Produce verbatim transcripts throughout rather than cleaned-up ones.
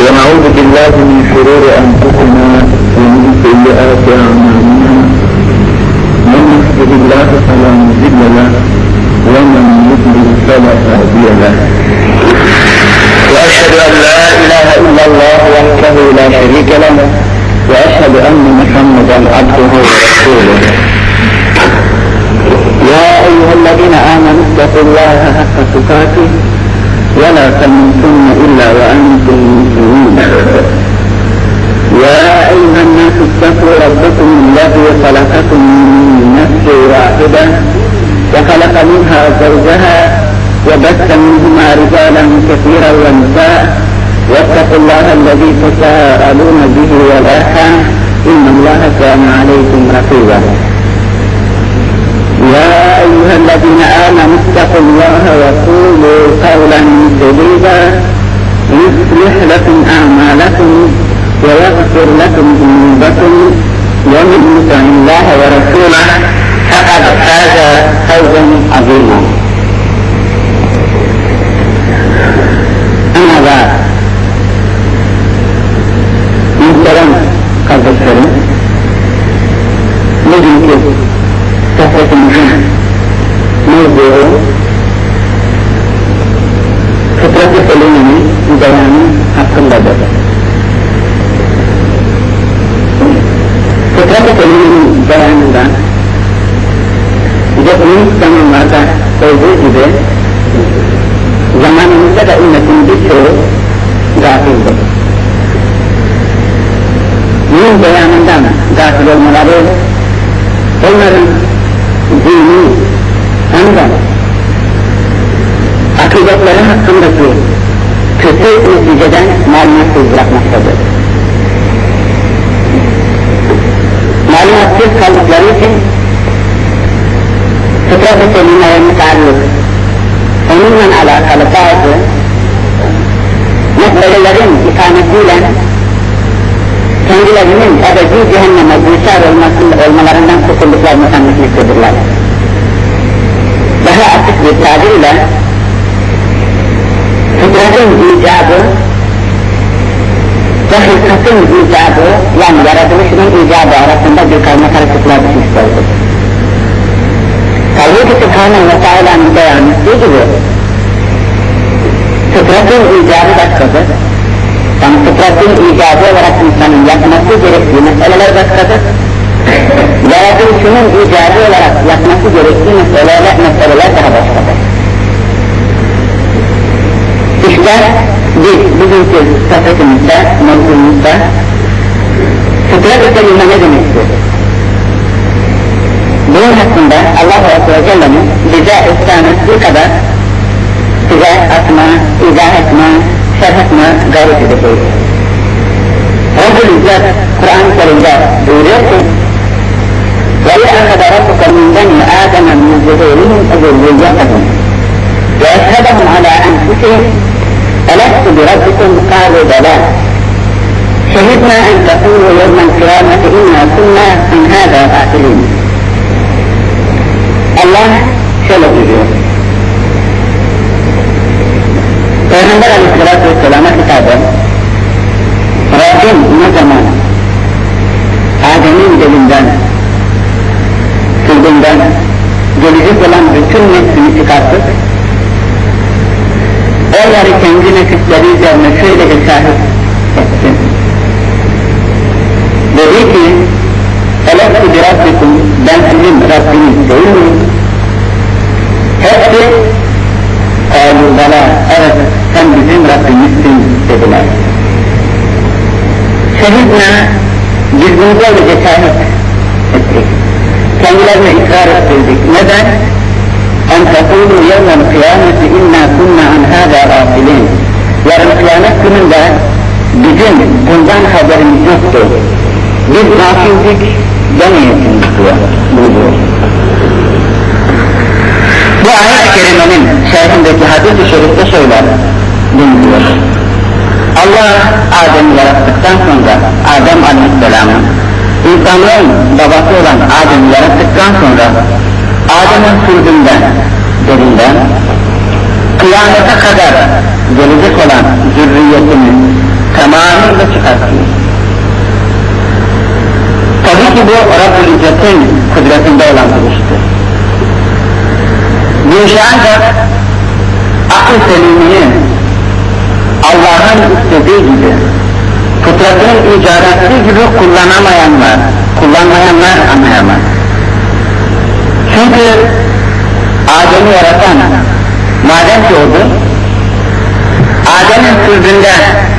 ونعوذ بالله من شرور أنفسنا ومن سيئات أعمالنا من يهده الله فلا مضل له ومن يضلل فلا هادي له وأشهد أن لا إله إلا الله وحده لا شريك له وأشهد أن محمدا عبده ورسوله يا أيها الذين آمنوا اتقوا الله حق تقاته ولا تموتن إلا وأنتم مسلمون يا أيها الناس اتقوا ربكم الذي خلقكم من نفس واحدة وخلق منها زوجها وبث منهما رجالا كثيرا ونساء واتقوا الله الذي تساءلون به والأرحام إن الله كان عليكم رقيبا يا أيها الذين آمنوا اتقوا الله وقولوا قولا سديدا يصلح لكم أعمالكم ويغفر لكم ذنوبكم ومن يطع الله ورسوله فقد فاز فوزا عظيما. أما بعد muhterem kardeşlerim, bugünkü sohbetimizin mevzuu fıtrat-ı seliminin beyanı hakkındadır. Fıtrat-ı seliminin beyanında geçmiş zamanlarda olduğu gibi zamanımızda da ümmetin birçoğu gafildir. Bunun beyanından gafil olmaları onların dini hem de akıbetleri hakkındaki kötü neticeden malumatsız bırakmaktadır. Malumatsız kaldıkları için fıtrat-ı selimeye mutallık onunla alakalı bazı meselelerin ikametiyle kendilerinin ebedi cehenneme düşer olmalarından kurtulduklarını sanmıştırlar. Daha açık bir tabirle fıtratın icabı ve hılkatın icabı, yani yaratılışının icabı arasında bir karma karışıklığa düşmüş oldu. Tabii ki Sübhanahu ve Teala'nın beyan ettiği gibi fıtratın icabı başkadır. Yani fıtratın icabı olarak insanın yapması gerektiği meseleler başkadır. Yaratılışının icabı olarak yapması gerektiği meseleler, meseleler daha başkadır. İşte biz bugünkü sohbetimizde, mevzumuzda fıtrat-ı selime ne demektir? Bunun hakkında Allah Azze ve Celle'nin bize ihsan ettiği kadar size atma, izah etme, şerh etme gayret edeceğiz. Rabbül İzzet Kur'an-ı Kerim'de buyuruyor ki وَيَأْخَدَ رَبُّكَ مِنْ بَنِي آدَمَ مِنْ ظُهُورِهِمْ ذُرِّيَّتَهُمْ وَأَشْهَدَهُمْ عَلَى أَنفُسِهِمْ أَلَسْتُ بِرَبِّكُمْ قَالُوا بَلَى شَهِدْنَا أَنْ تَقُولُوا يَوْمَ الْقِيَامَةِ إِنَّا كُنَّا عَنْ هَذَا غَافِلِينَ. Allah şöyle buyuruyor. Peygamber Aleyhisselatü Vesselam'a hitaben Rabbim ne zaman Adem'in dilinden, sırtından gelecek olan bütün neslini çıkartıp onları kendi nesipleri üzerine şöyle bir şahit etsin. Dedi ki Elefti bir Rabbikum, ben sizin Rabbiniz değil miyim? Hepsi Kâlû bala, evet sen bizim Rabbimizsin dediler. Şehidna, biz bunu böylece şahit ettik. Kendilerine ikrar ettirdik. Neden? En tekûlû yevmel kıyameti innâ kunnâ an hâdâ gâfilîn. Yarın kıyamet gününde bizim bundan haberimiz yoktu. Biz gâfildik demeyesiniz diyor. Buyuruyor. Bu ayet-i kerimenin şerhindeki hadis-i şerifte şöyle buyuruyor. Allah Adem'i yarattıktan sonra Adem Aleyhisselam'ın insanlığın babası olan Adem'i yarattıktan sonra Adem'in sürgünden, derinden kıyamete kadar gelecek olan zürriyetini tamam anda çıkartıyor. Tabii ki bu Rabb-ül İzzet'in kudretinde olan bir iştir. Bu işi ancak akıl selimini Allah'ın istediği gibi, fıtratının icat ettiği gibi kullanamayanlar, kullanmayanlar anlayamaz. Çünkü Adem'i yaratan, madem ki odur, Adem'in sürgünde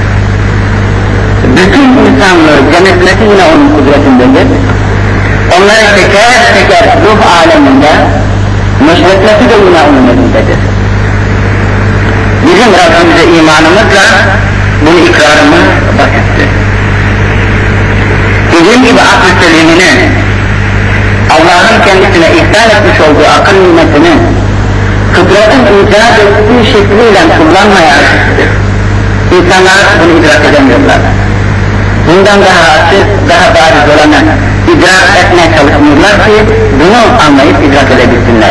bütün insanlığı cennetmesi yine onun kudretindedir. Onları teker teker ruh aleminde meşretmesi de yine onun elindedir. Bizim Rabbimize imanımızla bunu ikrarımız basittir. Dediğim gibi akıl selimini, Allah'ın kendisine ihsan etmiş olduğu akıl nimetini fıtratın icat ettiği şekliyle kullanmayan insanlar bunu idrak edemiyorlar. Bundan daha açık, daha bariz olanı idrak etmeye çalışmıyorlar ki bunu anlayıp idrak edebilsinler.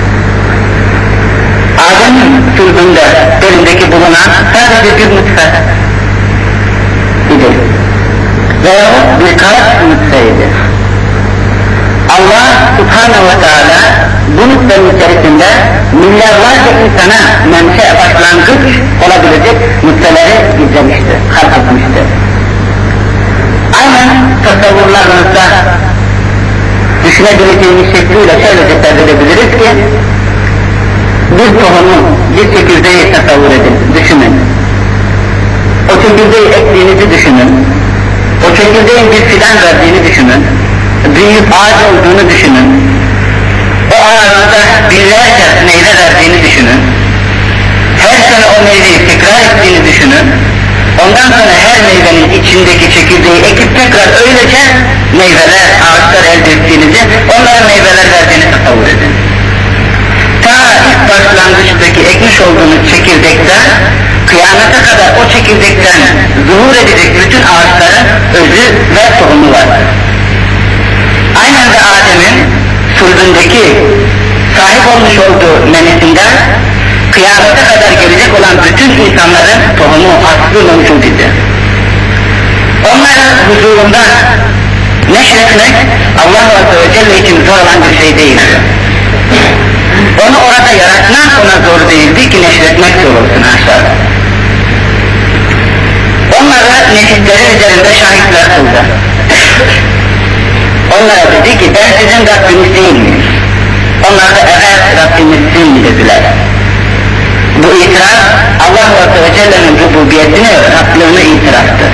Adem'in sürgünde elindeki bulunan sadece bir nutfe idi veyahut birkaç nutfeydi. Allah Subhanahu ve Teala bu nutfenin içerisinde milyarlarca insana menşe başlangıç olabilecek nutfeleri gizlemiştir, halk etmiştir. Aynen tasavvurlarımızda düşünebileceğimiz şekliyle şöyle tercih edebiliriz ki bir tohumu, bir çekirdeği tasavvur edin, düşünün. O çekirdeği ektiğinizi düşünün. O çekirdeğin bir fidan verdiğini düşünün. Büyük ağaç olduğunu düşünün. O ağaçta binlerce meyve verdiğini düşünün. Her sene o meyveyi tekrar ettiğini düşünün. Ondan sonra her meyvenin içindeki çekirdeği ekip tekrar öylece meyveler, ağaçlar elde ettiğinizi, onların meyveler verdiğini tasavvur edin. Ta ilk başlangıçtaki ekmiş olduğunuz çekirdekten, kıyamete kadar o çekirdekten zuhur edecek bütün ağaçların özü ve tohumu var. Aynen de Adem'in sürgündeki sahip olmuş olduğu menisinden kıyamete kadar gelecek olan bütün insanların tohumu, aslı mevcut idi. Onların huzurunda neşretmek Allah Azze ve Celle için zor olan bir şey değildi. Onu orada yaratmak ona zor değildi ki neşretmek zor olsun aşağıda. Onlara nefisleri üzerinde şahitler kıldı. Onlara dedi ki ben sizin Rabbiniz değil miyim? Onlar da evet Rabbimizsin dediler. Bu itiraf Allah Azze ve Celle'nin rububiyetini, Rablığını itiraftır.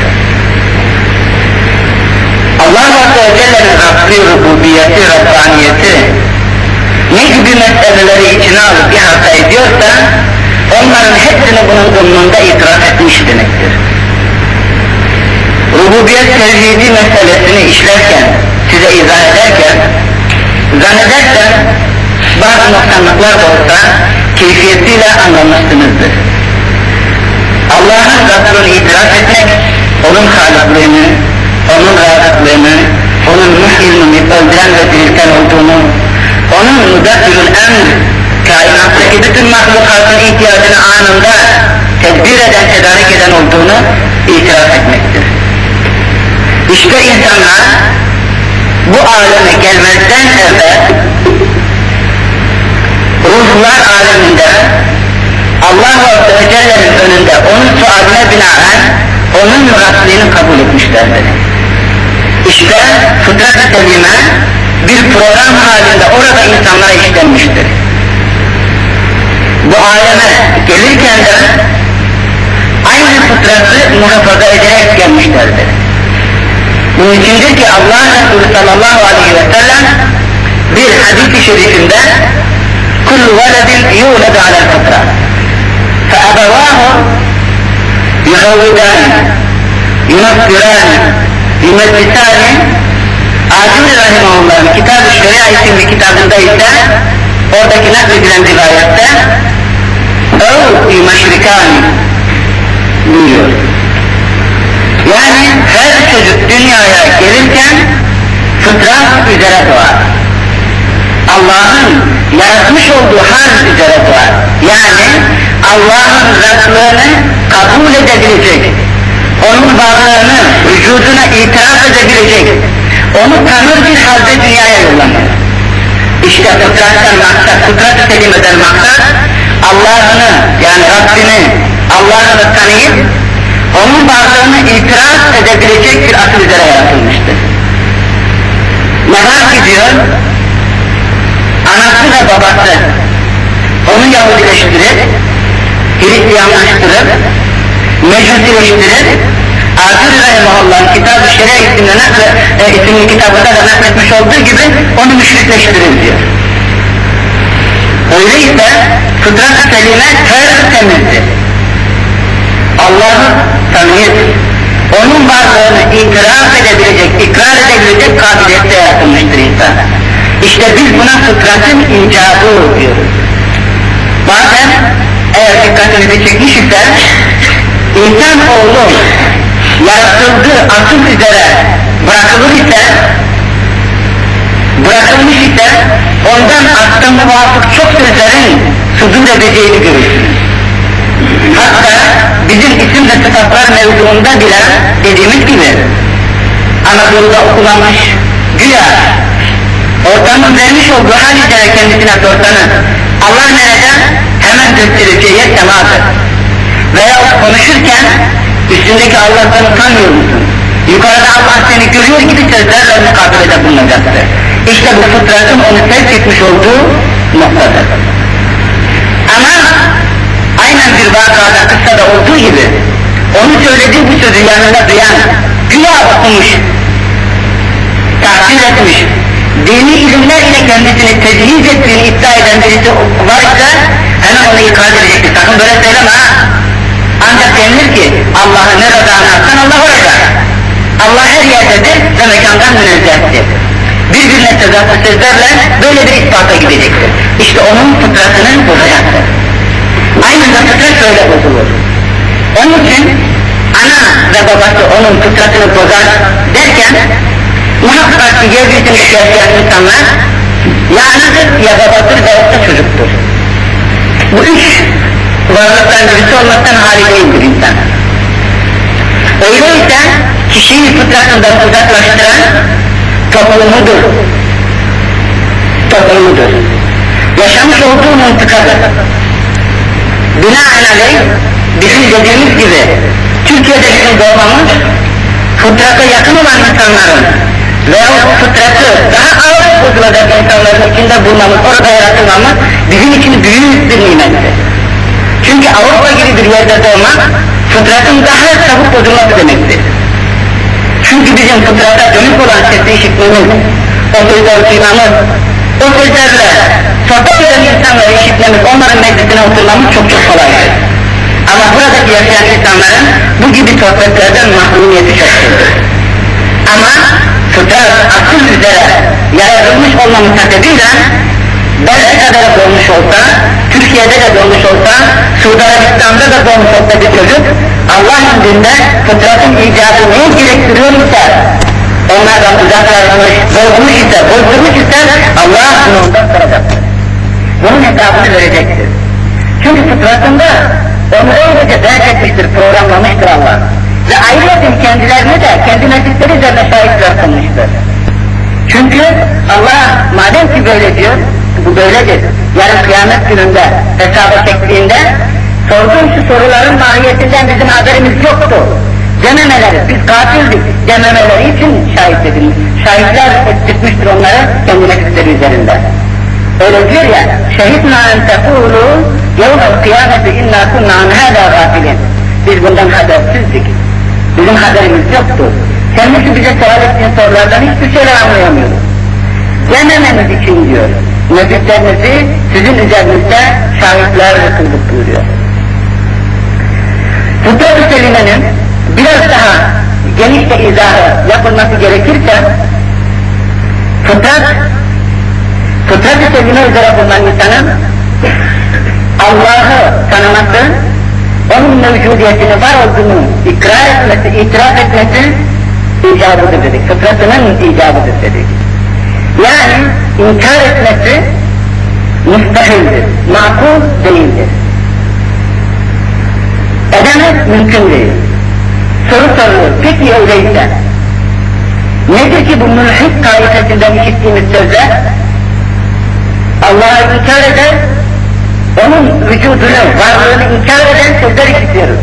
Allah Azze ve Celle'nin Rabbi, rububiyeti, Rabbaniyeti ne gibi meseleleri içine alıp ihata ediyorsa onların hepsini bunun zımnında itiraf etmiş demektir. Rububiyet tevhidi meselesini işlerken, size izah ederken zannedersem bazı noksanlıklar da olsa keyfiyetiyle anlamışsınızdır. Allah'ın Rabbini itiraf etmek, onun haliklığını, onun razıklığını, onun muhyilini öldüren ve dirilten olduğunu, onun müdabbirül emr, kainattaki bütün mahlukatın ihtiyacını anında tedbir eden, tedarik eden olduğunu itiraf etmektir. İşte insanlar bu aleme gelmezden evvel ruhlar aleminde Allah Azze ve Celle'nin önünde onun sualine binaen onun Rabbini kabul etmişlerdir. İşte fıtrat-ı selime bir program halinde orada insanlara işlenmiştir. Bu aleme gelirken de aynı fıtratı muhafaza ederek gelmişlerdir. Bunun içindir ki Allah Resulü sallallahu aleyhi ve sellem bir hadis-i şerifinde كُلُّ وَلَدٍ يُولَدُ عَلَى الْفِطْرَةِ فَأَبَوَاهُ يُهَوِّدَانِ يُنَصِّرَانِ يُمَجِّسَانِ Acil Rahimahullah'ın Kitab-ı Şeria isimli kitabında ise oradaki nakledilen rivayette اَوْ يُمَشْرِكَانِ buyuruyor. Yani her çocuk dünyaya gelirken fıtrat üzere doğar. Allah'ın yaratmış olduğu hal üzere doğar. Yani Allah'ın Rablığını kabul edebilecek, onun varlığını vücuduna itiraf edebilecek, onu tanır bir halde dünyaya yollanır. İşte fıtrattan maksat, fıtrat-ı selimeden maksat, Allah'ını yani Rabbini, Allah'ını tanıyıp, onun varlığını itiraf edebilecek bir akıl üzere yaratılmıştır. Ne var ki diyor, anası ve babası onu Yahudileştirip, Hristiyanlaştırıp, Mecusileştirip, Azir Rahimahullah'ın Kitab-ı Şeria isimli, e, isimli kitabında da nakletmiş olduğu gibi onu müşrikleştirir diyor. Öyleyse fıtrat-ı selime tertemizdir. Allah'ı tanıyıp, onun varlığını itiraf edebilecek, ikrar edebilecek kabiliyette yaratılmıştır insan. İşte biz buna fıtratın icabı diyoruz. Bazen eğer dikkatinizi çekmiş ise, insan oğlu yaratıldığı asıl üzere bırakılır ise, bırakılmış ise, ondan aklı muvafık çok sözlerin sudur edeceğini görürsünüz. Hatta bizim isim ve sıfatlar mevzuunda bile dediğimiz gibi Anadolu'da okulanmış güya ortamın vermiş olduğu hal üzere kendisine sorsanız Allah nerede? Hemen göstereceği semadır. Veya konuşurken üstündeki Allah'tan utanmıyor musun? Yukarıda Allah seni görüyor gibi sözlerle mukabelede bulunacaktır. İşte bu fıtratın onu sevk etmiş olduğu noktadır. Ama aynen bir vakada, kıssada olduğu gibi onu söylediği bu sözü yanında duyan, güya okumuş, tahsil etmiş, dini ilimler ile kendisini techiz ettiğini iddia eden birisi varsa hemen onu ikaz edecektir. Sakın böyle söyleme ha! Ancak denilir ki Allah'ı ne rızanı atsan Allah orada. Allah her yerdedir ve mekandan münezzehtir. Birbirine tezatlı sözlerle böyle bir ispata gidecektir. İşte onun fıtratını bozacaktır. Aynı da fıtrat böyle bozulur. Onun için ana ve babası onun fıtratını bozar derken muhakkak ki yeryüzünde yaşayan insanlar ya anadır ya babadır veyahut da çocuktur. Bu üç varlıktan birisi olmaktan hali değildir insan. Öyleyse kişiyi fıtratından uzaklaştıran toplumudur. Toplumudur. Yaşamış olduğu mıntıkadır. Binaenaleyh bizim dediğimiz gibi Türkiye'de bizim doğmamız fıtrata yakın olan insanların veyahut fıtratı daha ağır bozulacak insanların içinde bulmamız, orada yaratılmamız bizim için büyük bir nimettir. Çünkü Avrupa gibi bir yerde doğmak fıtratın daha çabuk bozulması demektir. Çünkü bizim fıtrata dönük olan sesli işitmemiz, o sözleri duymamız, o sözlerle sohbet eden insanları işitmemiz, onların meclisine oturmamız çok çok kolaydır. Ama buradaki yaşayan insanların bu gibi sohbetlerden mahrumiyeti çoktur. Ama fıtrat akıl üzere yaratılmış olmamız sebebiyle Belçika'da da doğmuş olsa, Türkiye'de de doğmuş olsa, Suudi Arabistan'da da doğmuş olsa bir çocuk Allah'ın dinde fıtratın icabı neyi gerektiriyor ise onlardan uzaklaşmış, bozmuş ise, bozdurmuş ise Allah bunu ondan soracaktır. Bunun hesabını verecektir. Çünkü fıtratında onu öylece dert etmiştir, programlamıştır Allah. Ve ayrıca kendilerini de kendi mesutları üzerine şahit bırakılmıştır. Çünkü Allah madem ki böyle diyor, bu böyledir. Yarın kıyamet gününde hesaba çektiğinde sorduğum şu soruların mahiyetinden bizim haberimiz yoktu dememeleri, biz katildik dememeleri için şahit edilmiş. Şahitler ettirmiştir onları kendi mesutları üzerinde. Öyle diyor ya, şehidna en tekulu yevmel kıyameti inna kunna an hâdâ gâfilin. Biz bundan habersizdik. Bizim haberimiz yoktu. Kendisi bize sual ettiğin sorulardan hiçbir şeyler anlayamıyoruz. Demememiz için diyor. Mesutlarınızı sizin üzerinizde şahitler kıldık buyuruyor. Fıtrat-ı Selime'nin biraz daha geniş de izahı yapılması gerekirse fıtrat Fıtrat-ı Selime üzere bulunan insanın Allah'ı tanıması, onun mevcudiyetini, var olduğunu ikrar etmesi, itiraf etmesi icabıdır dedik. Fıtratının icabıdır dedik. Yani inkar etmesi müstahildir, makul değildir. Edemez, mümkün değil. Soru soruyor, peki öyleyse Nedir ki bu mülhid taifesinden işittiğimiz sözler? Allah'ı inkar eder, onun vücudunu, varlığını inkar eden sözler işitiyoruz.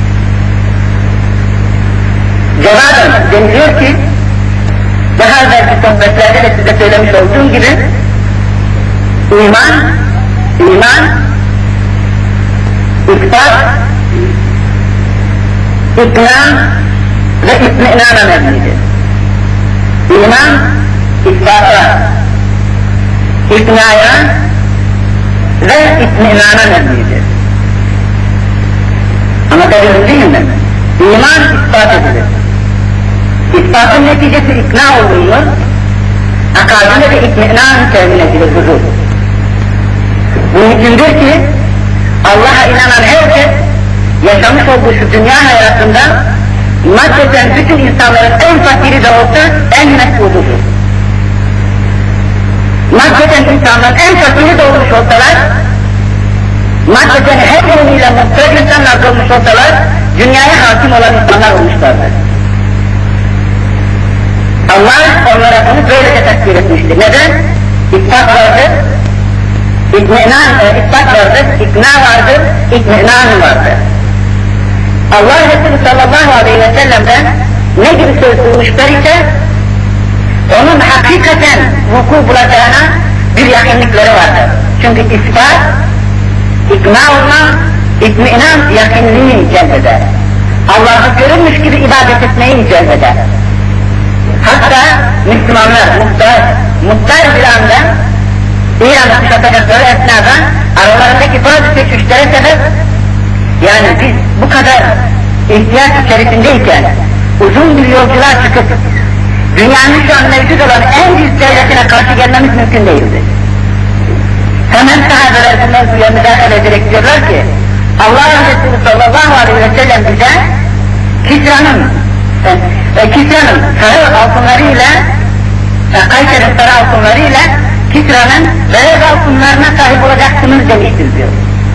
Cevaben deniliyor ki, daha evvelki sohbetlerde de size söylemiş olduğum gibi, iman, iman, ispat, ikna ve itminana mebnidir. İman, ispata, iknaya ve itminana mebnidir. Anlatabildim değil mi? İman ispat edilir. İspatın neticesi ikna olunur, akabinde de itminan temin edilir, huzur. Bunun içindir ki, Allah'a inanan herkes, yaşamış olduğu şu dünya hayatında, maddeten bütün insanların en fakiri de olsa, en mes'ududur. Maddeten insanların en fakiri de olmuş olsalar, maddeten her yönüyle muhtaç insanlar da olmuş olsalar, dünyaya hakim olan insanlar olmuşlardır. Allah onlara bunu böylece takdir etmiştir. Neden? İspat vardır, itminan, e, ispat vardır, ikna vardır, itminan vardır. Allah Resulü sallallahu aleyhi ve sellem'den ne gibi söz duymuşlar ise, onun hakikaten vuku bulacağına bir yakınlıkları vardır. Çünkü ispat, ikna olma, itminan yakınlığı celbeder. Allah'ı görürmüş gibi ibadet etmeyi celbeder. Hatta Müslümanlar muhtaç, muhtaç bir anda İran'ı kuşatacakları esnada aralarındaki bazı teşvişlere sebep, yani biz bu kadar ihtiyaç içerisindeyken uzun bir yolculuğa çıkıp dünyanın şu an mevcut olan en büyük devletine karşı gelmemiz mümkün değildi. Hemen sahabeler bu mevzuya müdahale ederek diyorlar ki, Allah Resulü sallallahu aleyhi ve sellem bize Kisra'nın e, Kisra'nın sarı altınlarıyla e, Kayser'in sarı altınlarıyla Kisra'nın beyaz altınlarına sahip olacaksınız demiştir diyor.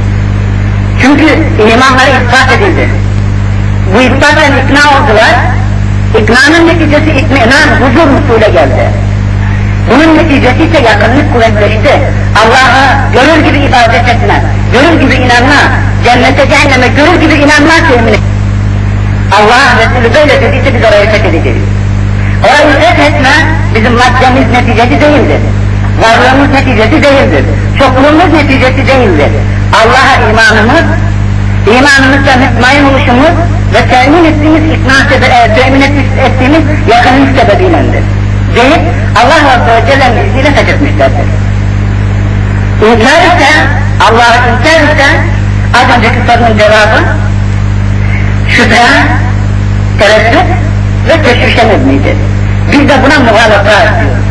Çünkü imanları ispat edildi. Bu ispatla ikna oldular. İknanın neticesi itminan, huzur musule geldi. Bunun neticesi ise yakınlık kuvvetleşti. Allah'a görür gibi ibadet etme, görür gibi inanma, cennete cehenneme görür gibi inanma temin et. Allah Resulü böyle dediyse biz orayı fethedeceğiz. Orayı fethetme bizim maddemiz neticesi değildir. Varlığımız neticesi değildir. Çokluğumuz neticesi değildir. Allah'a imanımız, imanımızla mutmain oluşumuz ve temin ettiğimiz ikna sebebi, temin ettiğimiz yakınlık sebebiylendir. Deyip Allah Azze ve Celle'nin izniyle fethetmişlerdir. İnkar ise, Allah'ı inkar ise, az önceki sorunun cevabı, şüphe, tereddüt ve teşvişe mebnidir. Biz de buna muhalefet ediyoruz.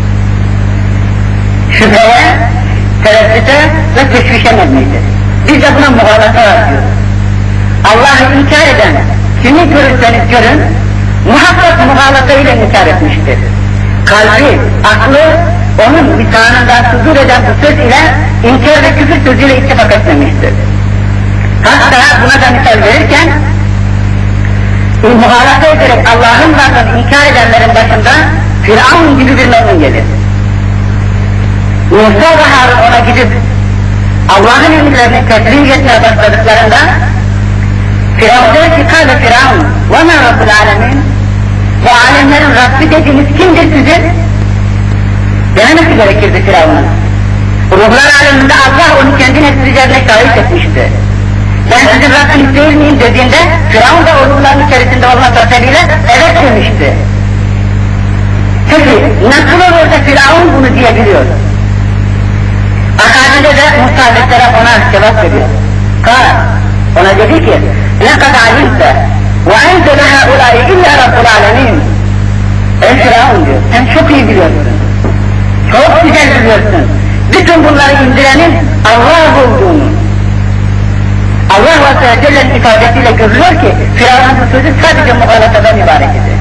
Şüpheye, tereddüte ve teşvişe mebnidir. Biz de buna muhalefet ediyoruz. Allah'ı inkar eden, kimi görürseniz görün, muhakkak muhalefeyle inkar etmiştir. Kalbi, aklı, onun lisanından sudur eden bu söz ile inkar ve küfür sözüyle ittifak etmemiştir. Hatta buna da misal verirken, muhalefet ederek Allah'ın varlığını inkar edenlerin başında Firavun gibi bir memnun gelir. Musa ve Harun ona gidip Allah'ın emirlerini teslim etmeye başladıklarında Firavun der ki, kâle Firavun ve mâ Rabbul âlemin, bu alemlerin Rabbi dediğiniz kimdir sizin? Dememesi gerekirdi Firavun'un. Ruhlar aleminde Allah onu kendi nefsi üzerine şahit etmişti. Ben sizin Rabbiniz değil miyim dediğinde Firavun da o ruhların içerisinde olmak sebebiyle evet demişti. Peki nasıl olur da Firavun bunu diyebiliyor? Akabinde de Musa Aleyhisselam ona cevap veriyor. Kâl, ona dedi ki, لَقَدْ عَلِمْتَ وَاَنْتَ لَهَا اُولَٰئِ اِلَّا رَبُّ الْعَالَمِينَ. Ey Firavun diyor, sen çok iyi biliyorsun, çok güzel biliyorsun. Bütün bunları indirenin Allah olduğunu. Allah Azze ve Celle'nin ifadesiyle görülüyor ki, Firavun'un sözü sadece muhalefeden ibaret idi.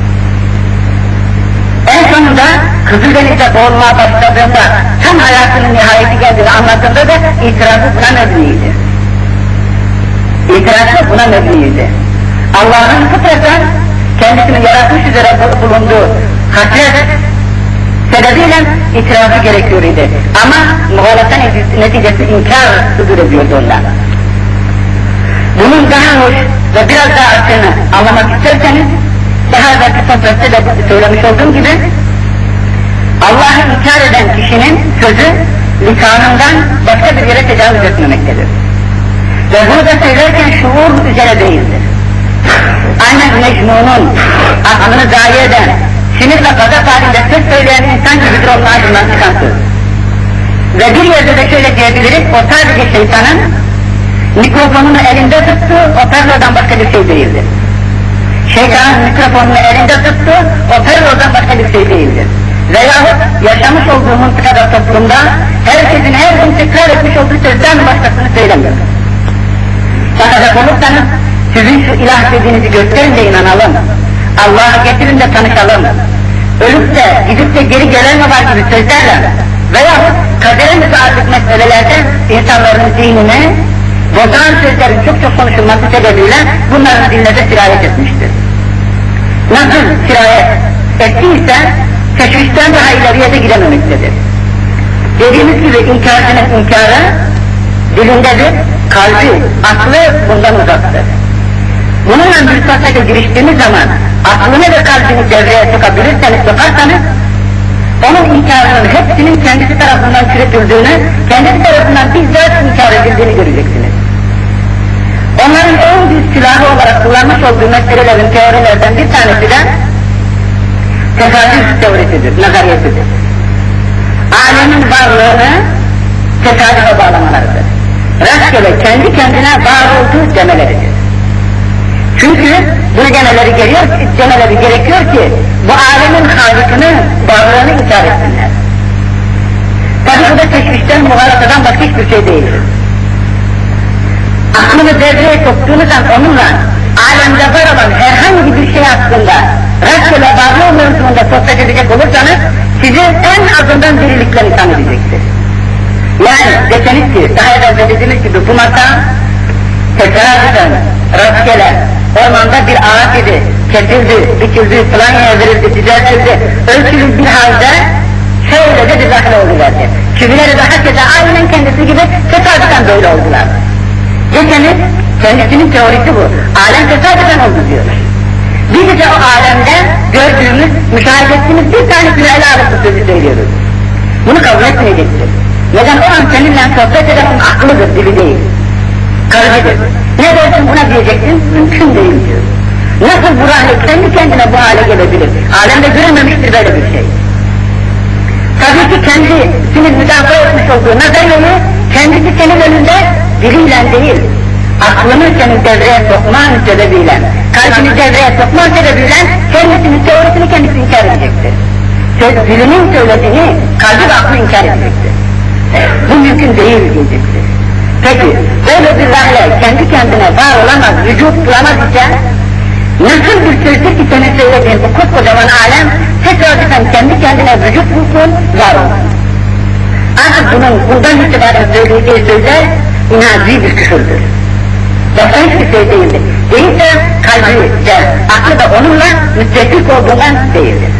En sonunda Kızıldeniz'de boğulmaya başladığında, tam hayatının nihayeti geldiğini anlattığında da itirazı buna mebniydi. İtirazı buna mebniydi. Allah'ın fıtraten kendisini yaratmış üzere bulunduğu hasret sebebiyle itirazı gerekiyor idi. Ama muhalata neticesi inkar sudur ediyordu ondan. Bunun daha hoş ve biraz daha açığını anlamak isterseniz, daha evvelki sohbette de söylemiş olduğum gibi, Allah'ı inkar eden kişinin sözü lisanından başka bir yere tecavüz etmemektedir. Ve bunu da söylerken şuur üzere değildir. Aynen Mecnun'un aklını zayi eden, sinir ve gazap halinde söz söyleyen insan gibidir onun ağzından çıkan söz. Ve bir yerde de şöyle diyebiliriz, o sadece şeytanın mikrofonunu elinde tuttu, operörden başka bir şey değildir. Şeytanın mikrofonunu elinde tuttu, operörden başka bir şey değildir. Veyahut yaşamış olduğu mıntıkada toplumda herkesin her gün tekrar etmiş olduğu sözden başkasını söylemiyor. Bakacak olursanız sizin şu ilah dediğinizi gösterin de inanalım. Allah'ı getirin de tanışalım. Ölüp de gidip de geri gelen mi var gibi sözlerle veyahut kadere müteallık meselelerde insanların zihnine bozan sözlerin çok çok konuşulması sebebiyle bunların diline de sirayet etmiştir. Nasıl sirayet ettiyse teşvişten daha ileriye de gidememektedir. Dediğimiz gibi inkarcının inkarı dilindedir, kalbi, aklı bundan uzaktır. Bununla bir sohbete giriştiğimiz zaman aklını ve kalbini devreye sokabilirseniz, sokarsanız onun inkarının hepsinin kendisi tarafından çürütüldüğünü, kendisi tarafından bizzat inkar edildiğini göreceksiniz. Onların en büyük silahı olarak kullanmış olduğu meselelerin teorilerden bir tanesi de tesadüf teorisidir, nazariyetidir. Alemin varlığını tesadüfe bağlamalarıdır. Rastgele kendi kendine var olduğu demeleridir. Çünkü bu demeleri geliyor, demeleri gerekiyor ki bu alemin halikini, varlığını inkar etsinler. Tabi bu da teşvişten, muhalatadan başka hiçbir şey değildir. Aklını devreye soktuğunuz an onunla alemde var olan herhangi bir şey hakkında rastgele varlığı mevzunda sohbet edecek olursanız sizi en azından dirilikle itham edecektir. Yani deseniz ki, daha evvel dediğimiz gibi bu masa tesadüfen, rastgele, ormanda bir ağaç idi, kesildi, biçildi, falan yere verildi, düzeltildi, ölçülü bir halde şöyle de dizahlı oldulardı. Kimileri de hakikaten aynen kendisi gibi tesadüfen böyle oldular. Geçeniz, kendisinin teorisi bu, alem tesadüfen oldu diyor. Biz de o alemde gördüğümüz, müşahede ettiğimiz bir tanesini ele alıp bu sözü söylüyoruz. Bunu kabul etmeyecektir. Neden o an seninle sohbet eden aklıdır, dili değil. Kalbidir. Ne dersin buna diyeceksin? Mümkün değil diyor. Nasıl bu hale, kendi kendine bu hale gelebilir? Alemde görülmemiştir böyle bir şey. Tabii ki kendisini müdafaa etmiş olduğu nazariyayı, kendisi senin önünde diliyle değil, aklını senin devreye sokman sebebiyle, kalbini devreye sokman sebebiyle kendisinin teorisini kendisi inkar edecektir. Söz, dilinin söylediğini kalbi ve aklı inkar edecektir. Bu mümkün değil diyecektir. Peki, böyle bir vahle kendi kendine var olamaz, vücut bulamaz ise, nasıl bir sözdür ki senin söylediğin bu koskocaman alem, tesadüfen kendi kendine vücut bulsun, var olsun. Artık bunun bundan itibaren söyleyeceği sözler, inazi bir küfürdür. Başka hiçbir şey değildir. Değilse kalbi de, aklı da onunla müttefik olduğundan değildir.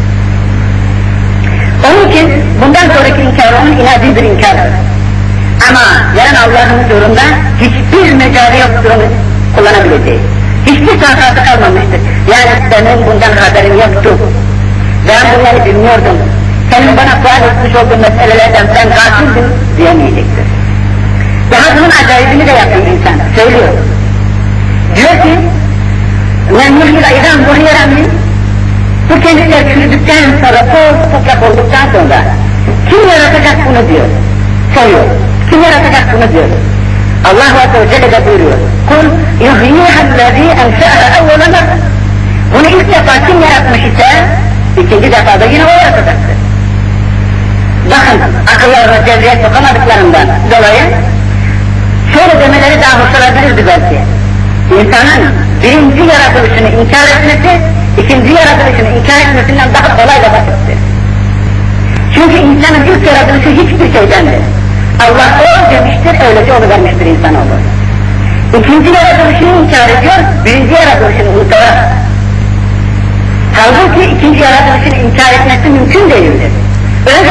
Onun için bundan sonraki inkar onun inazi bir inkardır. Ama yarın Allah'ın huzurunda hiçbir mecali yoktur onu kullanabileceği. Hiçbir sakatı kalmamıştır. Yani benim bundan haberim yoktu. Ben bunları bilmiyordum. Senin bana faal etmiş olduğun meselelerden ben gafildim diyemeyecektir. Daha bunun acayibini de yapıyor insan. Söylüyor. Diyor ki men mulkil aydan muhiyeren mi? Bu kendiler çürüdükten sonra, toz toprak olduktan sonra kim yaratacak bunu diyor. Soruyor. Kim yaratacak bunu diyor. Allah Azze ve Celle de buyuruyor. Kul yuhyihallezî enşâhe evvele merre. Bunu ilk defa kim yaratmış ise ikinci defa da yine o yaratacaktır. Bakın akıllarına devreye sokamadıklarından dolayı şöyle demeleri daha hoş olabilirdi belki. İnsanın birinci yaratılışını inkar etmesi, ikinci yaratılışını inkar etmesinden daha kolay da basittir. Çünkü insanın ilk yaratılışı hiçbir şeydendir. Allah o demiştir, öylece onu vermiştir insanoğlu. İkinci yaratılışını inkar ediyor, birinci yaratılışını unutar. İkinci yaratılışını inkar etmesi mümkün değildir. Öyle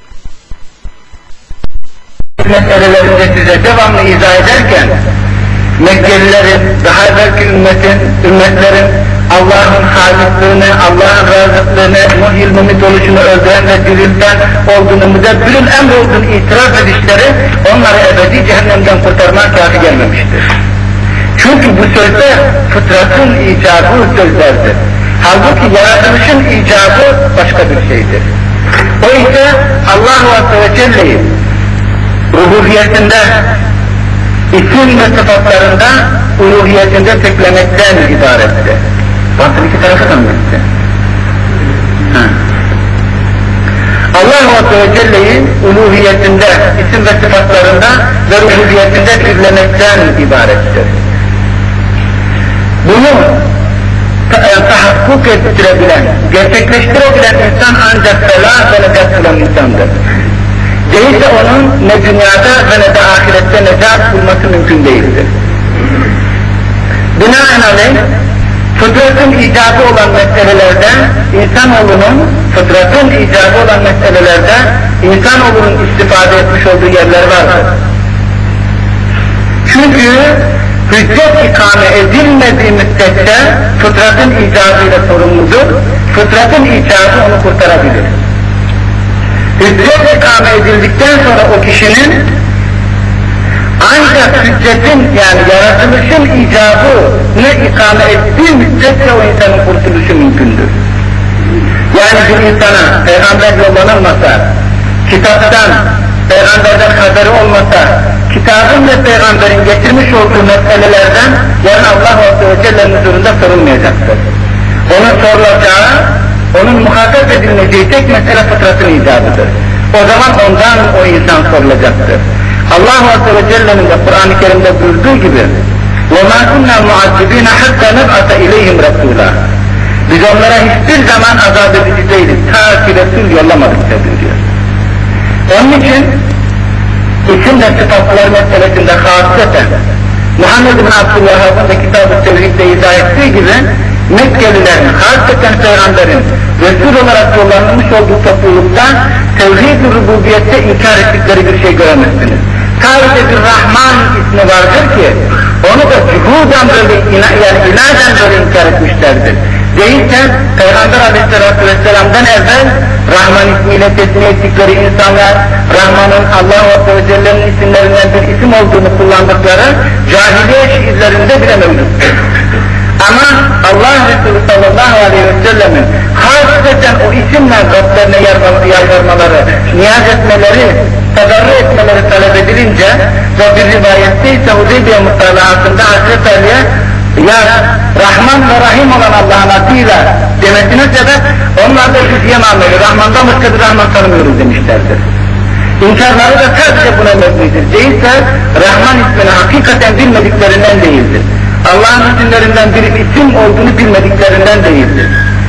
meselelerinde size devamlı izah ederken Mekkelilerin, daha evvelki ümmetin, ümmetlerin Allah'ın haliklığını, Allah'ın razıklığını, muhyil mümit oluşunu öldüren ve dirilten olduğunu, müdebbirün emri olduğunu itiraf edişleri onları ebedi cehennemden kurtarmak kafi gelmemiştir. Çünkü bu sözler fıtratın icabı sözlerdir. Halbuki yaratılışın icabı başka bir şeydir. O ise Allah-u Azze ve Celle'yi ruhiyetinde, isim ve sıfatlarında, uluhiyetinde teklemekten ibarettir. Batıl iki tarafa da mı gitti? Allah-u Azze ve Celle'yi uluhiyetinde, isim ve sıfatlarında ve ruhiyetinde teklemekten ibarettir. Bunu tahakkuk ettirebilen, gerçekleştirebilen insan ancak felah ve necat bulan insandır. Değilse onun ne dünyada ve ne de ahirette necat bulması mümkün değildir. Binaenaleyh, fıtratın icabı olan meselelerde, insanoğlunun, fıtratın icabı olan meselelerde, insanoğlunun istifade etmiş olduğu yerler vardır. Çünkü hüccet ikame edilmediği müddetçe fıtratın icabıyla sorumludur, fıtratın icabı onu kurtarabilir. Hüccet ikame edildikten sonra o kişinin ancak hüccetin yani yaratılışın icabını ikame ettiği müddetçe o insanın kurtuluşu mümkündür. Yani bir insana peygamber yollanılmasa, kitaptan, peygamberden haberi olmasa, kitabın ve peygamberin getirmiş olduğu meselelerden yarın Allah Azze ve Celle'nin huzurunda sorulmayacaktır. Onun sorulacağı, onun muhatap edilmeyeceği tek mesele fıtratın icabıdır. O zaman ondan o insan sorulacaktır. Allah Azze ve Celle'nin de Kur'an-ı Kerim'de buyurduğu gibi وَمَا كُنَّا مُعَذِّب۪ينَ حَتَّى نَبْعَثَ اِلَيْهِمْ رَسُولًا Biz onlara hiçbir zaman azap edici değiliz, ta ki Resul yollamadıkça diyor. Onun için isim ve sıfatlar meselesinde hasreten Muhammed bin Abdülvahhab'ın da Kitab-ı Tevhid'de izah ettiği gibi Mekkelilerin, hasreten Peygamberin Resul olarak yollanmış olduğu toplulukta tevhid-i rububiyette inkar ettikleri bir şey göremezsiniz. Sadece bir Rahman ismi vardır ki onu da cuhudan böyle, yani inaden böyle inkar etmişlerdir. Değilse Peygamber Aleyhisselatü Vesselam'dan evvel Rahman ismiyle tesmih ettikleri insanlar, Rahman'ın Allah-u Azze ve Celle'nin isimlerinden bir isim olduğunu kullandıkları cahiliye şiirlerinde bile mevcuttur. Ama Allah Resulü sallallahu aleyhi ve sellemin hasreten o isimle Rablerine yalvarmaları, niyaz etmeleri, tadarru etmeleri talep edilince ve bir rivayette ise Hudeybiye muttalaatında Hazreti Ali'ye ya Rahman ve Rahim olan Allah'ın adıyla demesine sebep onlar da hüzyen ameli, Rahman'dan başka bir Rahman tanımıyoruz demişlerdir. İnkarları da sadece buna mebnidir. Değilse Rahman ismini hakikaten bilmediklerinden değildir. Allah'ın isimlerinden bir isim olduğunu bilmediklerinden değildir.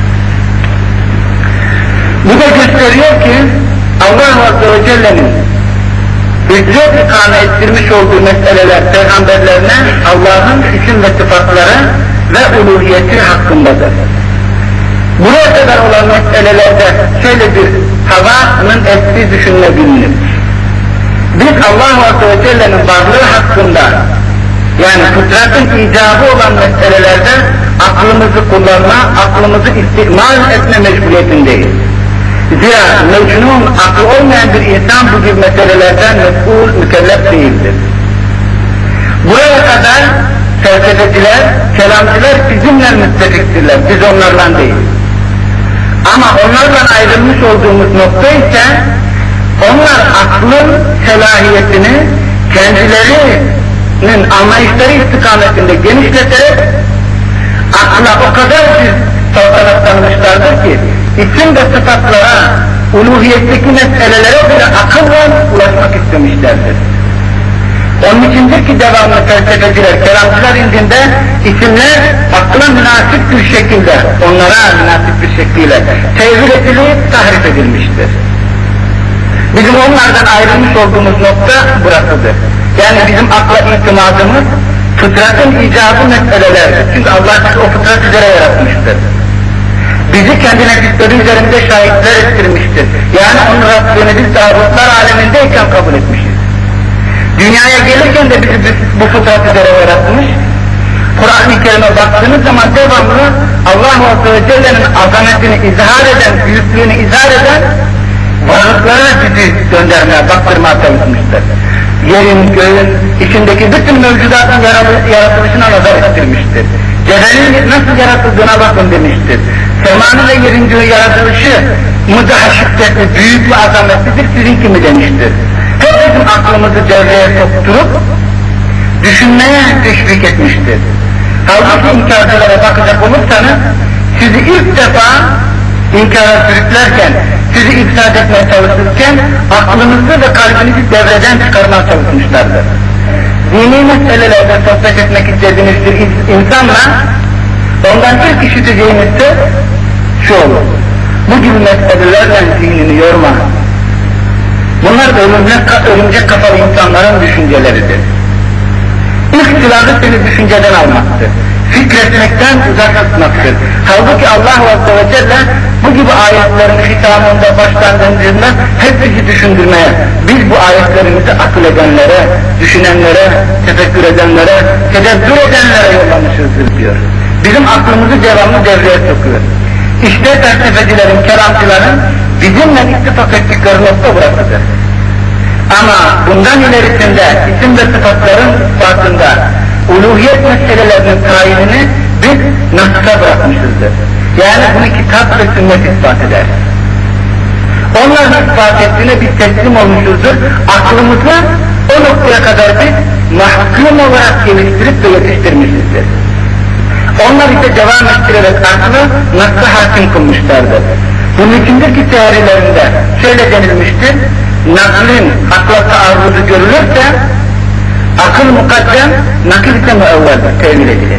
Bu da gösteriyor ki Allah Azze ve Celle'nin hüccet ikame ettirmiş olduğu meseleler peygamberlerine Allah'ın isim ve sıfatları ve uluhiyeti hakkındadır. Buraya kadar olan meselelerde şöyle bir havanın eski düşünülebilir. Biz Allah Azze ve Celle'nin varlığı hakkında yani fıtratın icabı olan meselelerde aklımızı kullanma, aklımızı istimal etme mecburiyetindeyiz. Zira mecnun, aklı olmayan bir insan bu gibi meselelerden mesul, mükellef değildir. Buraya kadar felsefeciler, kelamcılar bizimle müttefiktirler, biz onlarla değil. Ama onlarla ayrılmış olduğumuz nokta ise onlar aklın selahiyetini kendilerinin anlayışları istikametinde genişleterek akla o kadar bir saltanat tanımışlardır ki isim ve sıfatlara, uluhiyetteki meselelere bile akılla ulaşmak istemişlerdir. Onun içindir ki devamlı felsefeciler, kelamcılar indinde isimler akla münasip bir şekilde, onlara münasip bir şekilde tevil edilip tahrif edilmiştir. Bizim onlardan ayrılmış olduğumuz nokta burasıdır. Yani bizim akla itimadımız fıtratın icabı meselelerdir. Çünkü Allah bizi o fıtrat üzere yaratmıştır. Bizi kendi nefisleri üzerinde şahitler ettirmiştir. Yani onun Rabbini biz dağıtlar alemindeyken kabul etmişiz. Dünyaya gelirken de bizi bu fıtrat üzere yaratmış. Kur'an-ı Kerim'e baktığınız zaman devamlı Allah Azze ve Celle'nin azametini izhar eden, büyüklüğünü izhar eden varlıklara bizi göndermeye, baktırmaya çalışmıştır. Yerin, göğün, içindeki bütün mevcudatın yaratılışına nazar ettirmiştir. Cebenin nasıl yaratıldığına bakın demiştir. Semanın ve yerin göğü yaratılışı müdaha şiddetli, büyük ve azametlidir, sizinki mi demiştir. Hep bizim aklımızı devreye sokturup düşünmeye teşvik etmiştir. Halbuki inkarcılara bakacak olursanız sizi ilk defa inkara sürüklerken, sizi ifsad etmeye çalışırken aklınızı ve kalbinizi devreden çıkarmaya çalışmışlardır. Dini meselelerde sohbet etmek istediğiniz bir insanla ondan ilk işiteceğiniz söz şu olur: bu gibi meselelerle zihnini yorma. Bunlar ölümcek, ölümcek kafalı insanların düşünceleridir. İlk silahı seni düşünceden almaktır. Fikretmekten uzak tutmaktır. Halbuki Allah Azze ve Celle bu gibi ayetlerin hitamında, başlangıcında hep bizi düşündürmeye, biz bu ayetlerimizi akıl edenlere, düşünenlere, tefekkür edenlere, tedebbür edenlere yollamışızdır diyor. Bizim aklımızı devamlı devreye sokuyor. İşte felsefecilerin, kelamcıların bizimle ittifak ettikleri nokta burasıdır. Ama bundan ilerisinde isim ve sıfatların ispatında uluhiyet meselelerinin tayinini biz nas'a bırakmışızdır. Yani bunu kitap ve sünnet ispat eder. Onların ispat ettiğine biz teslim olmuşuzdur. Aklımızı o noktaya kadar biz mahkum olarak geliştirip ve yetiştirmişizdir. Onlar ise devam ettirerek aklı nas'a hakim kılmışlardır. Bunun içindir ki teorilerinde şöyle denilmiştir: naklin akla taarruzu görülürse akıl mukaddem, nakil ise müevveldir, tevil edilir.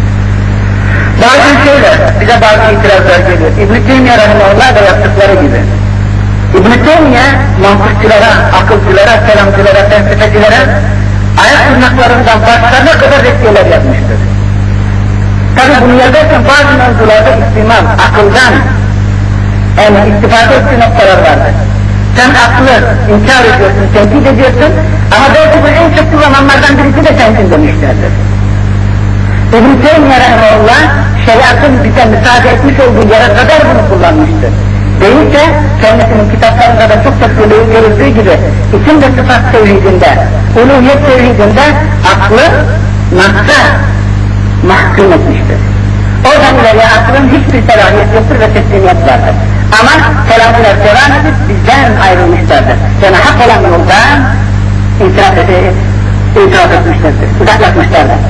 Bazı şeyler, bize bazı itirazlar geliyor. İbn-i Teymiye Rahimahullah da yaptıkları gibi. İbn-i Teymiye, mantıkçılara, akılcılara, kelamcılara, felsefecilere ayak tırnaklarından başlarına kadar reddiyeler yapmıştır. Tabi bunu yazarken bazı mevzularda istimam, akıldan yani istifade ettiği noktalar vardır. Sen aklı inkar ediyorsun, tenkit ediyorsun ama belki bu en çok kullananlardan birisi de sensin demişlerdir. İbn-i Teymiye Rahimahullah şeriatın bize müsaade etmiş olduğu yere kadar bunu kullanmıştır. Değilse kendisinin kitaplarında da çok çok görüldüğü gibi isim ve sıfat tevhidinde, uluhiyet tevhidinde aklı nas'a mahkum etmiştir. Oradan ileriye aklın hiçbir selahiyet yoktur ve teslimiyet vardır. Ama kelamcılar devam edip bizden ayrılmışlardır. Yani hak olan yoldan itiraf, itiraf etmişlerdir, uzaklaşmışlardır.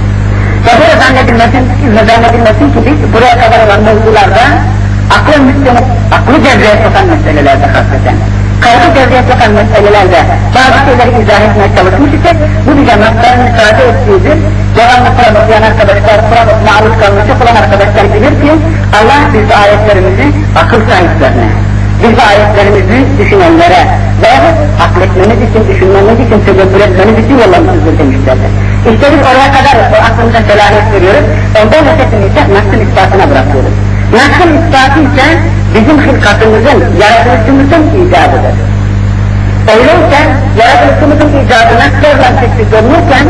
Ve böyle zannedilmesin, zannedilmesin ki biz buraya kadar olan mevzularda aklın müstehap, aklı devreye sokan meselelerde hasreten, kalbi devreye sokan meselelerde bazı şeyleri izah etmeye çalışmış ise bu bize nasların müsaade ettiğidir. Devamlı Kur'an okuyan arkadaşlar, Kur'an okuma alışkanlığı çok olan arkadaşlar bilir ki Allah biz ayetlerimizi akıl sahiplerine, biz ayetlerimizi düşünenlere ve akletmeniz için, düşünmeniz için, tedebbür etmeniz için yollamışızdır demişlerdir. İşte biz oraya kadar o aklımıza selahiyet veriyoruz, ondan ötesini ise Nas'ın ispatına bırakıyoruz. Nas'ın ispatı ise bizim hılkatımızın, yaratılışımızın icabıdır. Öyleyse yaratılışımızın icabı Nas'larla tespit olunurken,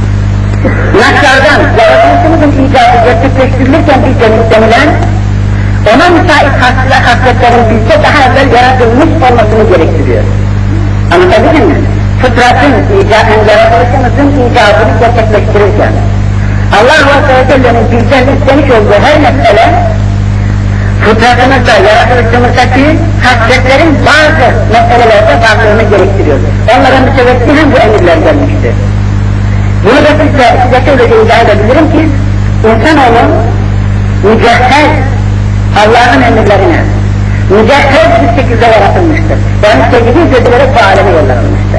Nas'lardan yaratılışımızın icabı gerçekleştirilirken bir denilen, ona müsait hasletlerin bizde daha evvel yaratılmış olmasını gerektiriyor. Anlatabildim mi? Fıtratın, yaratılışımızın icabını gerçekleştirirken, Allah Azze ve Celle'nin bizden istemiş olduğu her mesele, fıtratımızda, yaratılışımızdaki hasletlerin bazı meselelerde varlığını gerektiriyor. Onlara mütevekkilen bu emirler gelmiştir. Bunu da size, size şöyle izah edebilirim ki, insanoğlu mücehhez Allah'ın emirlerine mücehhez bir şekilde yaratılmıştır. Yani sevgili gözülerek bu aleme yollanılmıştır.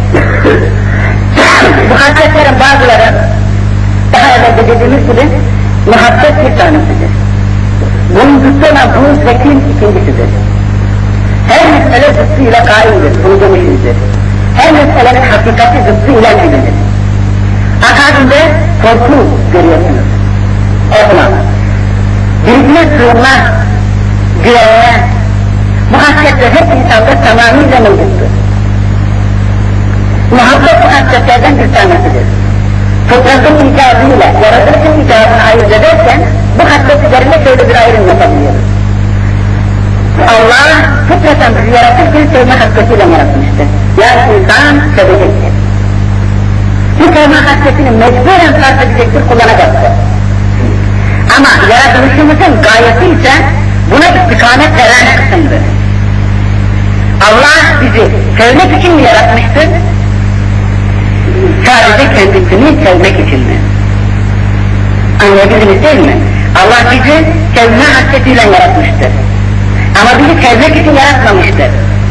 Bu hasletlerin bazıları daha evvel dediğimiz gibi muhabbet bir tanesidir. Bunun zıttı olan buğz ve kin ikincisidir. Her mesele zıttıyla kaimdir, bunu demişizdir. Her meselenin hakikati zıttıyla bilinir. Akabinde korku görüyorsunuz. Okuma. Birbirine sığınma, güvenme, bu hasletler hep insanda tamamıyla mevcuttur. Muhabbet bu hasletlerden sevme hasretiyle yaratmıştır. Yani insan sevecektir. Bu sevme hasretini mecburen sarf edecektir, kullanacaktır. Ama yaratılışımızın gayesi ise buna istikamet veren kısımdır. Allah bizi sevmek için mi yaratmıştır? Sadece kendisini sevmek için mi? Anlayabildiniz değil mi? Allah bizi sevme hasretiyle yaratmıştır. Ama bizi sevmek için yaratmamıştır.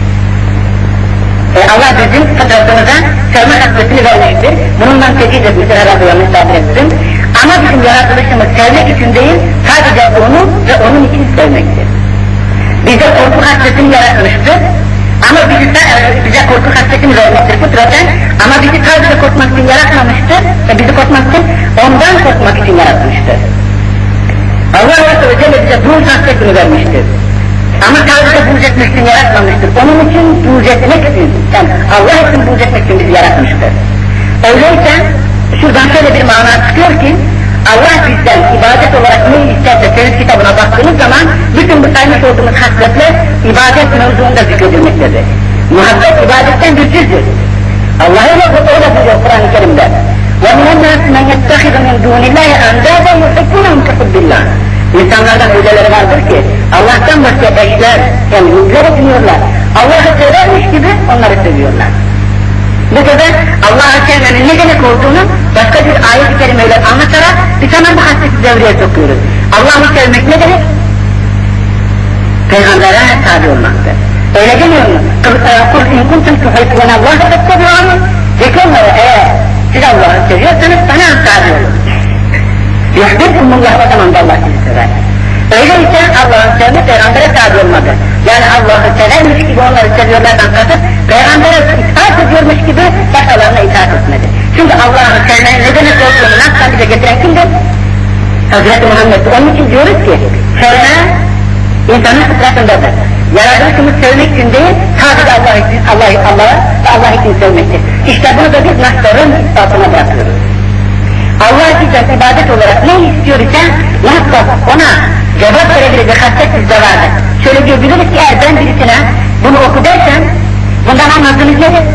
E Allah bizim fıtratımıza sevme hasretini vermiştir. Bununla tecid etmiştir, herhalde yanlış tabir ettim. Ama bizim yaratılışımız sevmek için değil, sadece onu ve onun için sevmektir. Bize korku hasretini yaratmıştır. Ama bizi, bize korku hasretini vermiştir fıtraten. Ama bizi sadece korkmak için yaratmamıştır. E bizi korkmak için, ondan korkmak için yaratmıştır. Allah Azze ve Celle bize buğz hasretini vermiştir. Ama sadece buğz etmek için yaratmamıştır. Onun için buğz etmek için, yani Allah için buğz etmek için bizi yaratmıştır. Öyleyse şuradan şöyle bir mana çıkıyor ki, Allah bizden ibadet olarak ne isterse Tevhid kitabına baktığımız zaman bütün bu saymış olduğumuz hasletler ibadet mevzuunda zikredilmektedir. Muhabbet ibadetten bir cüzdür. Allah öyle buyuruyor Kur'an-ı Kerim'de. وَمِنَ النَّاسِ مَنْ يَتَّخِذُ مِنْ دُونِ اللّٰهِ أَنْدَادًا يُحِبُّونَهُمْ كَحُبِّ اللّٰهِ. İnsanlardan öyleleri vardır ki Allah'tan başka eşler, yani yüzler ediniyorlar. Allah'ı severmiş gibi onları seviyorlar. Bu sefer Allah'ı sevmenin ne demek olduğunu başka bir ayet-i kerimeyle anlatarak biz hemen bu hasreti devreye sokuyoruz. Allah'ı sevmek ne demek? Peygamber'e tabi olmaktır. Öyle demiyor mu? قُلْ اِنْ كُنْتُمْ تُحِبُّونَ اللّٰهَ فَاتَّبِعُونِ. De ki onlara eğer siz Allah'ı seviyorsanız bana tabi olun. يُحْبِبْكُمُ o zaman da Allah sizi sever. Öyleyse Allah'ı sevmek Peygamber'e tabi olmadır. Yani Allah'ı severmiş gibi onları seviyorlardan kasıt, Peygamber'e itaat ediyormuş gibi başkalarına itaat etmedi. Çünkü Allah'ı sevmenin ne demek olduğunu nasıl bize getiren kimdir? Hazreti Muhammed. Onun için diyoruz ki, sevme insanın fıtratındadır. Yaratılışımız sevmek için değil, sadece Allah için, Allah'ı Allah'a ve Allah için sevmektir. İşte bunu da biz nasların ispatına bırakıyoruz. Allah bizden ibadet olarak ne istiyor ise, nasıl ona cevap verebilecek hasret bizde vardır. Şöyle diyebiliriz ki eğer ben birisine bunu oku dersen, bundan anladığınız nedir?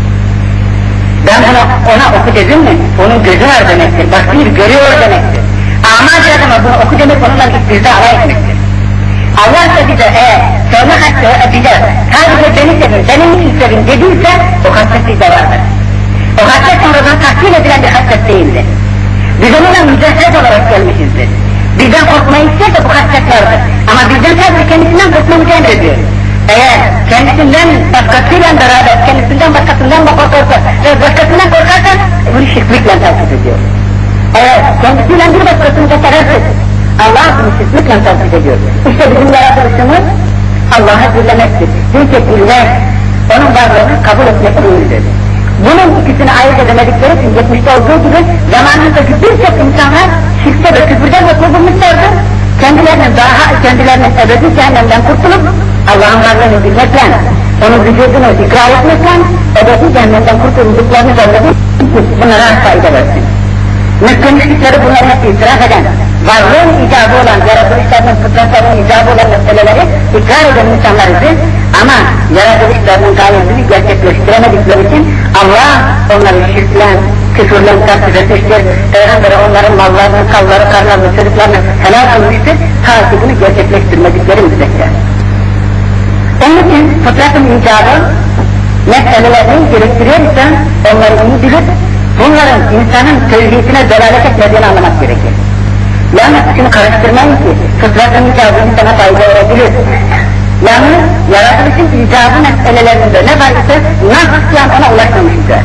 Ben ona, ona oku dedim mi, onun gözü var demektir, basıyor, görüyor demektir. Ama adama bunu oku demek onunla bizde alay etmektir. Allah da bize eğer sevme hakkı bize sadece beni sevin, benim için sevin dediyse o hasret bizde vardır. O hasret sonradan tahsil edilen bir hasret değildir. Biz onunla mücahit olarak gelmişizdir. Bizden korkmayı isterse bu hasret vardır. Ama bizden sadece kendisinden korkmamızı emrediyor. Eğer kendisinden başkasıyla beraber, kendisinden başkasından da korkarsa ve başkasından korkarsa bunu şirklikle takip ediyor. Eğer kendisiyle bir başkasını da seversin, Allah bunu şirklikle takip ediyor. İşte bizim yaratılışımız Allah'ı dinlemektir. Çünkü dinler, onun varlığını kabul etmek değildir. Bunun ikisini ayırt edemedikleri için geçmişte olduğu gibi zamanımızdaki birçok insanlar şirkte ve küfürden ve kurtulmuşlardır. Kendilerinin daha kendilerinin ebedi cehennemden kurtulup Allah'ın varlığını bilmekle, onun vücudunu ikrar etmekle ebedi cehennemden kurtulduklarını zannedip bunlara fayda versin. Müslümanlıkları bunları hep itiraf eden, varlığın icabı olan, yaratılışlarının fıtratlarının icabı olan meseleleri ikrar eden insanlarızı ama yaratılışlarının gayesini gerçekleştiremedikleri için Allah onları şirkle, küfürle tasdik etmiştir. Peygamber'e onların mallarını, kalları, karlarını, çocuklarını helal kılmıştır. Ta ki bunu gerçekleştirmedikleri müddetçe. Onun için fıtratın icabı meselelerini gerektiriyorsa onları iyi bilip bunların insanın tevhidine delalet etmediğini anlamak gerekir. Yalnız şunu karıştırmayın ki fıtratın icabı insana fayda verebilir. Yalnız yaratılışın icabı meselelerinde ne var ise nasıl ona ulaşmamıştır.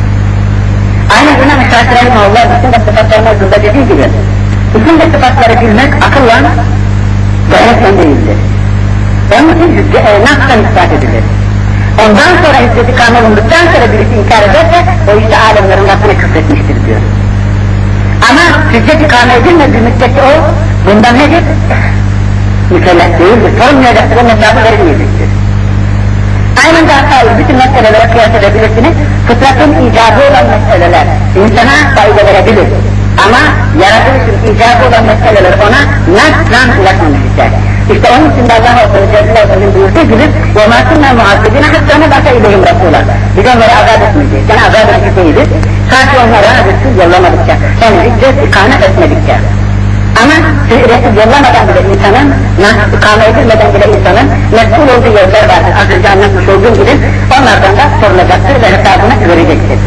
Aynen İmam-ı Şafii Rahimahullah bütün de sıfatlarına zında dediği gibi bütün de sıfatları bilmek akılla gayretten değildir. Onun için e, nasıl ispat edilir. Ondan sonra hücceti kan olunduktan sonra birisi inkar ederse o işte alemlerin Rabbine küfretmiştir diyor. Ama hücceti kan edilmediği müddetçe o bundan nedir? Mükellef değildir. Sorumlayacaktır, onun hesabı verilmeyecektir. Aynen da hayır, bütün meselelere kıyas edebilirsiniz. Fıtratın icabı olan meseleler insana fayda verebilir. Ama yaratılışın icabı olan meseleler ona naslan ulaşmamış ister. İşte onun için de Allah Celle buyurduğu gibi وَمَا كُنَّا مُعَذِّبِينَ حَتَّى نَبْعَثَ إِلَيْهِمْ رَسُولًا. Biz onları azap etmeyeceğiz. Yani azap edici değiliz. Sadece onlara Resul yollamadıkça, yani hicret ikamet etmedikçe. Ama Resul yollamadan bile insanın, ikamet edilmeden bile insanın mesul olduğu yollar vardır. Az önce anlatmış olduğum gibi onlardan da sorulacaktır ve hesabını verecektir.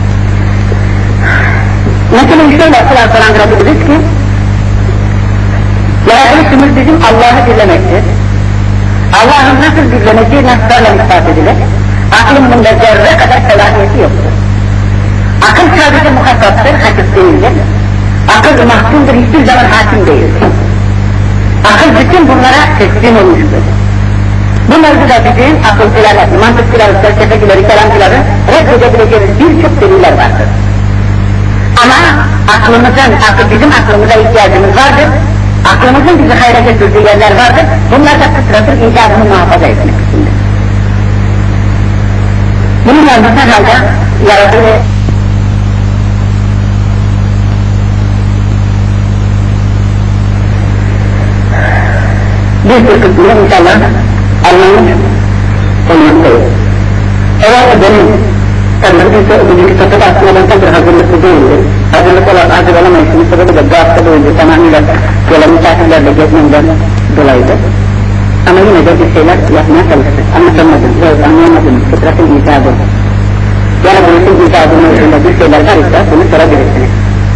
Mesela şöyle kulaklandırabiliriz ki yaratılışımız bizim Allah'ı dinlemektir. Allah'ın nasıl dinlemeciği naslarla ispat edilir? Aklın bunda zerre kadar selahiyeti yoktur. Akıl sadece muhakkaptır, hakik değildir. Akıl mahkumdur, hiçbir zaman hakim değildir. Akıl bütün bunlara teslim olmuştur. Bu mevzuda bizim akılcıları, mantıkçıları, felsefecileri, kelamcıları reddedebileceğimiz birçok deliller vardır. Ama aklımızın, akıl, bizim aklımıza ihtiyacımız vardır. Aklımızın bizi hayra götürdüğü yerler vardır. Bunlar da kısradır, icabını muhafaza etmek içindir. Bunun yanında halde yaradığı bir tür kısmını inşallah anlamış olmaktayız. Eğer benim tabii bugünkü sohbet aslında ben tabii hazırlıklı değildir. Hazırlık olan, hazır olamayışının sebebi de bu hafta boyunca tamamıyla yola misafirlerle gezmemden dolayıdır. Ama yine de bir şeyler yapmaya çalıştık. Anlatamadığım, evet anlayamadığım fıtratın icabı. Yani bunun icabının üzerinde bir şeyler var ise bunu sorabilirsiniz.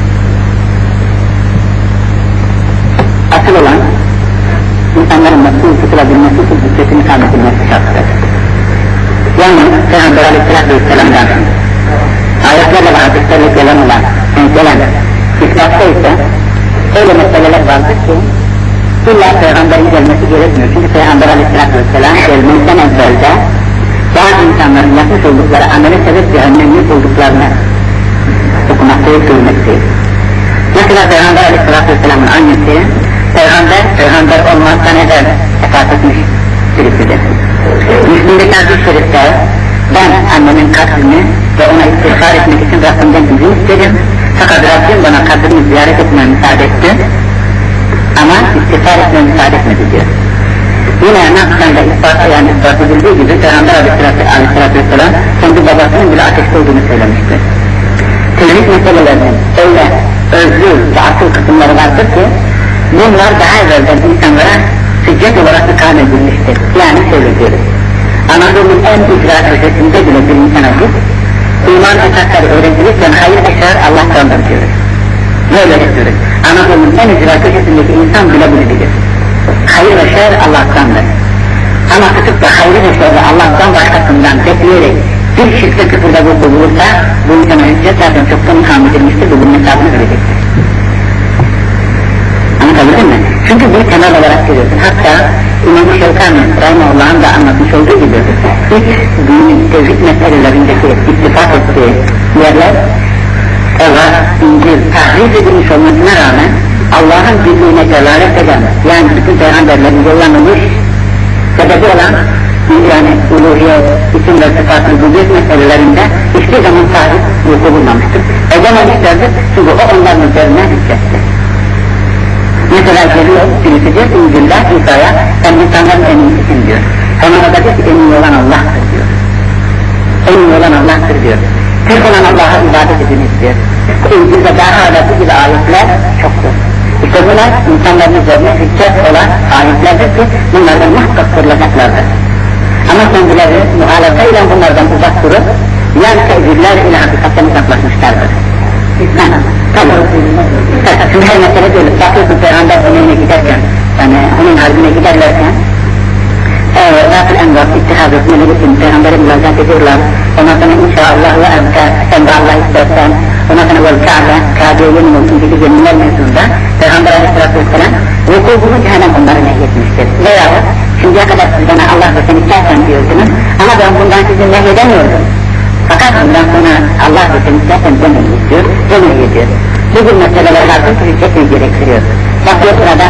Asıl olan insanların nasıl tutulabilmesi için hüccetin ikamet edilmesi şarttır. Yani Peygamber Aleyhisselatü Vesselam'dan ayetlerle ve hadislerle gelen olan, yani gelen ispatsa ise öyle meseleler vardır ki illa Peygamber'in gelmesi gerekmiyor. Çünkü Peygamber Aleyhisselatü Vesselam gelmesinden evvelde bazı insanların yapmış oldukları amele sebep cehennemlik olduklarını okumaktayı söylemekteyiz. Mesela Peygamber Aleyhisselatü Vesselam'ın annesi Peygamber, Peygamber olmaktan evvel vefat etmiş birisidir. Müslüm'deki hadis-i şerifte ben annemin kabrini ve ona istiğfar etmek için Rabbimden izin istedim. Fakat Rabbim bana kabrini ziyaret etmeye müsaade etti. Ama istiğfar etmeye müsaade etmedi diyor. Yine Nakşan'da ispat, yani ispat edildiği gibi Peygamber Aleyhisselatü Vesselam kendi babasının bile ateşte olduğunu söylemiştir. Tevhid meselelerinin öyle özlü ve asıl kısımları vardır ki bunlar daha evvelden insanlara hüccet olarak ikame edilmiştir. Yani şöyle diyoruz. Anadolu'nun en icra köşesinde bile bir insana git, iman esasları öğretilirken hayır ve şer Allah'tandır diyoruz. Böyle diyoruz. Anadolu'nun en icra köşesindeki insan bile bunu bilir. Hayır ve şer Allah'tandır. Ama tutup da hayır ve şer Allah'tan başkasından bekleyerek bir şirkte küfürde bulunursa bu insana hüccet zaten çoktan ikame edilmiştir ve bunun hesabını verecektir. Anlatabildim mi? Çünkü bir temel olarak görüyorsun. Hatta İmam-ı Şevkani Rahimahullah'ın da anlatmış olduğu gibi ilk dinin tevhid meselelerindeki ittifak ettiği yerler Tevrat, İncil tahrif edilmiş olmasına rağmen Allah'ın birliğine delalet eden, yani bütün peygamberlerin yollanılmış sebebi olan yani uluhiyet, isim ve sıfat-ı rububiyet meselelerinde hiçbir zaman tahrif vuku bulmamıştır. Edememişlerdir çünkü o onların üzerine hüccettir. Mesela geliyor, birisi diyor, İncil'de İsa'ya sen insanların en iyisisin diyor. Sonra da diyor ki en iyi olan Allah'tır diyor. En iyi olan Allah'tır diyor. Tek olan Allah'a ibadet ediniz diyor. İncil'de daha hala bu gibi ayetler çoktur. İşte bunlar insanların üzerine hüccet olan ayetlerdir ki bunlardan muhakkak sorulacaklardır. Ama kendileri muhalefeyle bunlardan uzak durup yan tevhidler ile hakikatten uzaklaşmışlardır. Tabii. Şimdi her mesele böyle, bakıyorsun Peygamber ömrüne giderken, yani onun harbine giderlerken Rafil Envar ittihad etmeli için Peygamber'e mülakat ediyorlar. Ondan sonra inşallah ve evka, sen de Allah istersen, ondan sonra vel Ka'be, Ka'be'ye yemin olsun gibi yeminler mevzunda Peygamber Aleyhisselatü Vesselam vukufunu cehennem onları nehyetmiştir. Veya şimdiye kadar siz bana Allah ve sen istersen diyordunuz ama ben bundan sizi nehyedemiyordum. Fakat ondan sonra Allah ve sen istersen demeyi istiyor, demeyi ediyor. Bu gibi meseleler vardır ki hüccetini gerektiriyor. Bakıyor burada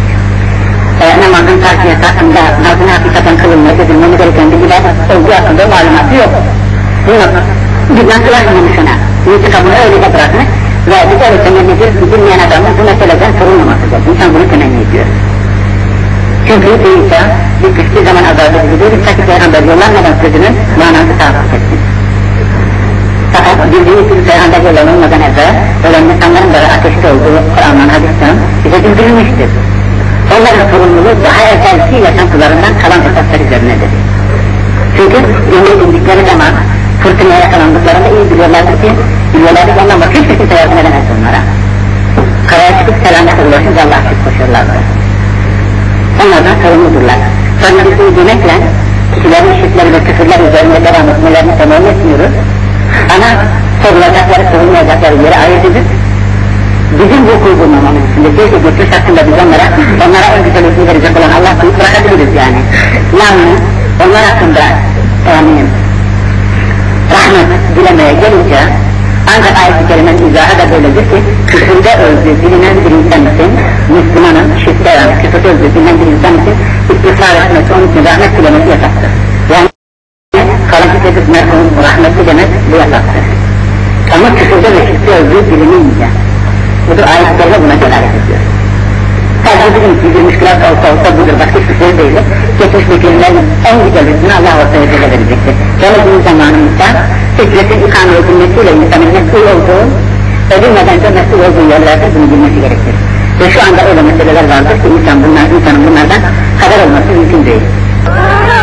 e, namazın takiyesi hakkında, namazın hakikaten kılınması edilmeni gereken bir gider, olduğu hakkında malumatı yok. Bunu bir nasıl anlamış ona, intikamını öylece bırakmış ve bir öyle temennidir, bilmeyen adamın bu meseleden sorulmamasıdır. İnsan bunu temenni ediyor. Çünkü İsa bir kısmı zaman azap edildi, bir takip peygamber yollanmadan sözünün manası tahakkuk etsin. Fakat bildiği için peygamber yollanılmadan evvel ölen insanların böyle ateşte olduğu Kur'an'dan, hadisten bize bildirilmiştir. Onların sorumluluğu daha evvelki yaşantılarından kalan esaslar üzerinedir. Çünkü dünyaya indikleri zaman fırtınaya yakalandıklarında iyi biliyorlardı ki, biliyorlardı ki ondan bakış kimse yardım edemez onlara. Karaya çıkıp selamete ulaşınca Allah'a şükür koşuyorlardı. Onlardan sorumludurlar. Sonra biz bunu demekle kişilerin şirkleri ve küfürler üzerinde devam etmelerini temelli etmiyoruz. Ama sorulacakları, sorulmayacakları yeri ayırt edip bizim bu bulmamamız için de keşke geçmiş hakkında biz onlara, onlara en güzel hükmü verecek olan Allah'tan bırakabiliriz yani. Yani onlar hakkında yani rahmet dilemeye gelince ancak ayet-i kerimenin izahı da böyledir ki küfürde öldüğü bilinen bir insan için Müslümanın şirkte yani küfürde öldüğü bilinen bir insan için istifar etmesi, onun için rahmet dilemesi yasaktır. Yani kalıcı edip merhumun rahmetli demek bu yasaktır. Ama küfürde ve şirkte öldüğü bilinince budur ayet-i kerime buna delalet ediyor. Sadece bizim için bir müşkülat olsa olsa budur, başka hiçbir şey değildir. Geçmiş mükemmelerin en güzel hükmünü Allah ortaya celle verecektir. Böyle bir zamanımızda hicretin ikame edilmesiyle insanın mesul olduğu, edilmeden de mesul olduğu yerlerde bunu bilmesi gerekir. Ve şu anda öyle meseleler vardır ki insan bunlar, insanın bunlardan haber olması mümkün değil.